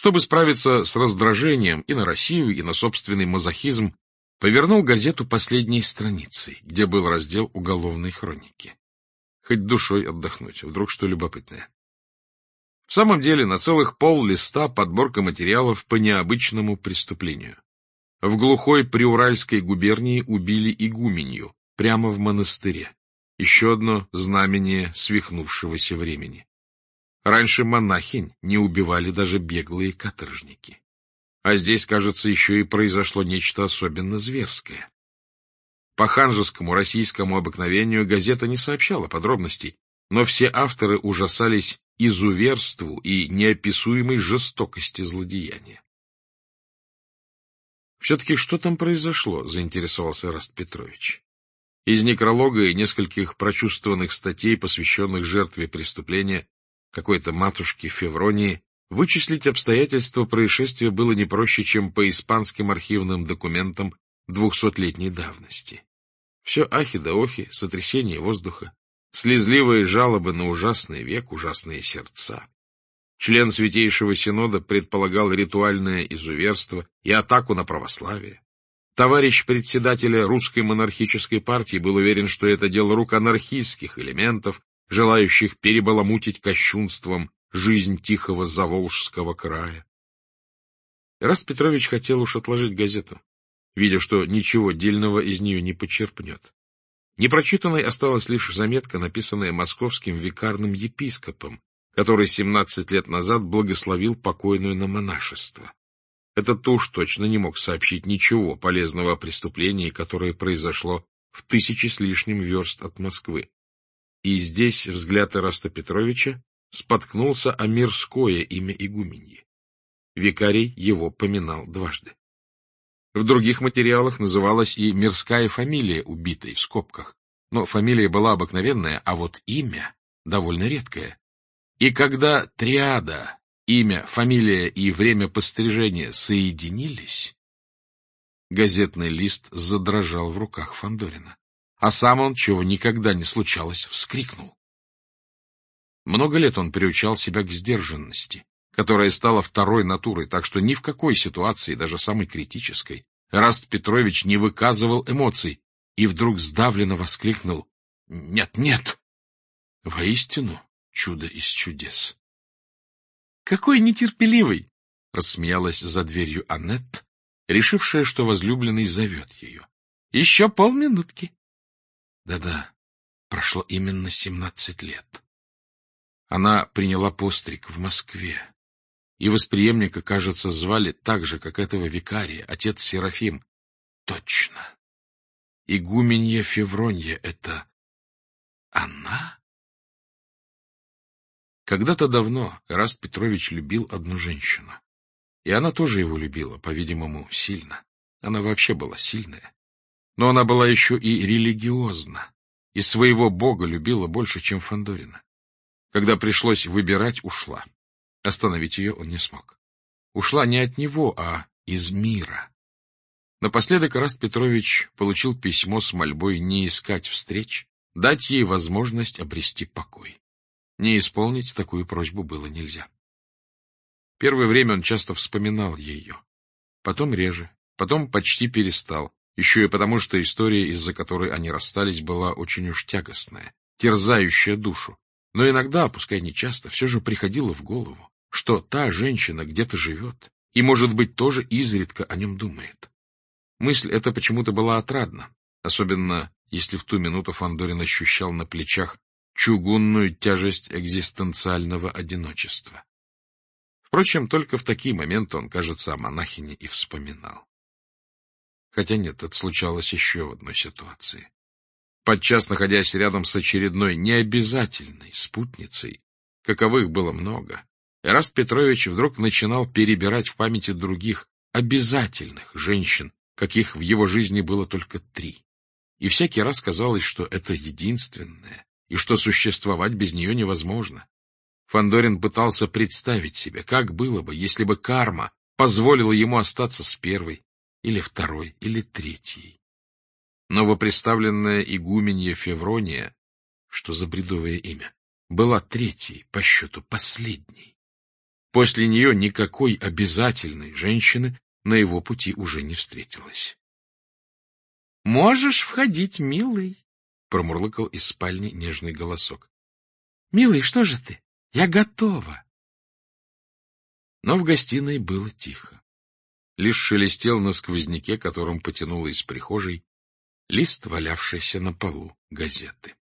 Чтобы справиться с раздражением и на Россию, и на собственный мазохизм, повернул газету последней страницей, где был раздел уголовной хроники. Хоть душой отдохнуть, вдруг что любопытное. В самом деле, на целых пол-листа подборка материалов по необычному преступлению. В глухой Приуральской губернии убили игуменью, прямо в монастыре. Еще одно знамение свихнувшегося времени. Раньше монахинь не убивали даже беглые каторжники. А здесь, кажется, еще и произошло нечто особенно зверское. По ханжескому российскому обыкновению газета не сообщала подробностей, но все авторы ужасались изуверству и неописуемой жестокости злодеяния. Все-таки что там произошло, заинтересовался Эраст Петрович. Из некролога и нескольких прочувствованных статей, посвященных жертве преступления, какой-то матушке Февронии, вычислить обстоятельства происшествия было не проще, чем по испанским архивным документам 200-летней давности. Все ахи да охи, сотрясение воздуха, слезливые жалобы на ужасный век, ужасные сердца. Член Святейшего Синода предполагал ритуальное изуверство и атаку на православие. Товарищ председателя русской монархической партии был уверен, что это дело рук анархистских элементов, желающих перебаламутить кощунством жизнь тихого Заволжского края. Эраст Петрович хотел уж отложить газету, видя, что ничего дельного из нее не почерпнет. Непрочитанной осталась лишь заметка, написанная московским викарным епископом, который 17 лет назад благословил покойную на монашество. Этот-то уж точно не мог сообщить ничего полезного о преступлении, которое произошло в 1000 с лишним верст от Москвы. И здесь взгляд Эраста Петровича споткнулся о мирское имя игуменьи. Викарий его поминал дважды. В других материалах называлась и мирская фамилия убитой в скобках, но фамилия была обыкновенная, а вот имя довольно редкое. И когда триада, имя, фамилия и время пострижения соединились, газетный лист задрожал в руках Фандорина, а сам он, чего никогда не случалось, вскрикнул. Много лет он приучал себя к сдержанности, которая стала второй натурой, так что ни в какой ситуации, даже самой критической, Эраст Петрович не выказывал эмоций и вдруг сдавленно воскликнул: «Нет, нет!» Воистину, чудо из чудес. «Какой нетерпеливый!» — рассмеялась за дверью Аннет, решившая, что возлюбленный зовет ее. «Еще полминутки». Да-да, прошло именно 17 лет. Она приняла постриг в Москве, и восприемника, кажется, звали так же, как этого викария, отец Серафим. Точно. Игуменья Февронья — это она? Когда-то давно Эраст Петрович любил одну женщину. И она тоже его любила, по-видимому, сильно. Она вообще была сильная. Но она была еще и религиозна, и своего бога любила больше, чем Фандорина. Когда пришлось выбирать, ушла. Остановить ее он не смог. Ушла не от него, а из мира. Напоследок Эраст Петрович получил письмо с мольбой не искать встреч, дать ей возможность обрести покой. Не исполнить такую просьбу было нельзя. Первое время он часто вспоминал ее. Потом реже, потом почти перестал, еще и потому, что история, из-за которой они расстались, была очень уж тягостная, терзающая душу. Но иногда, пускай не часто, все же приходило в голову, что та женщина где-то живет и, может быть, тоже изредка о нем думает. Мысль эта почему-то была отрадна, особенно если в ту минуту Фандорин ощущал на плечах чугунную тяжесть экзистенциального одиночества. Впрочем, только в такие моменты он, кажется, о монахине и вспоминал. Хотя нет, это случалось еще в одной ситуации. Подчас, находясь рядом с очередной необязательной спутницей, каковых было много, Эраст Петрович вдруг начинал перебирать в памяти других обязательных женщин, каких в его жизни было только 3. И всякий раз казалось, что это единственное, и что существовать без нее невозможно. Фандорин пытался представить себе, как было бы, если бы карма позволила ему остаться с первой, или второй, или третьей. Новоприставленная игуменья Феврония, что за бредовое имя, была третьей, по счету последней. После нее никакой обязательной женщины на его пути уже не встретилось. — Можешь входить, милый, — промурлыкал из спальни нежный голосок. — Милый, что же ты? Я готова. Но в гостиной было тихо. Лишь шелестел на сквозняке, которым потянуло из прихожей лист, валявшийся на полу газеты.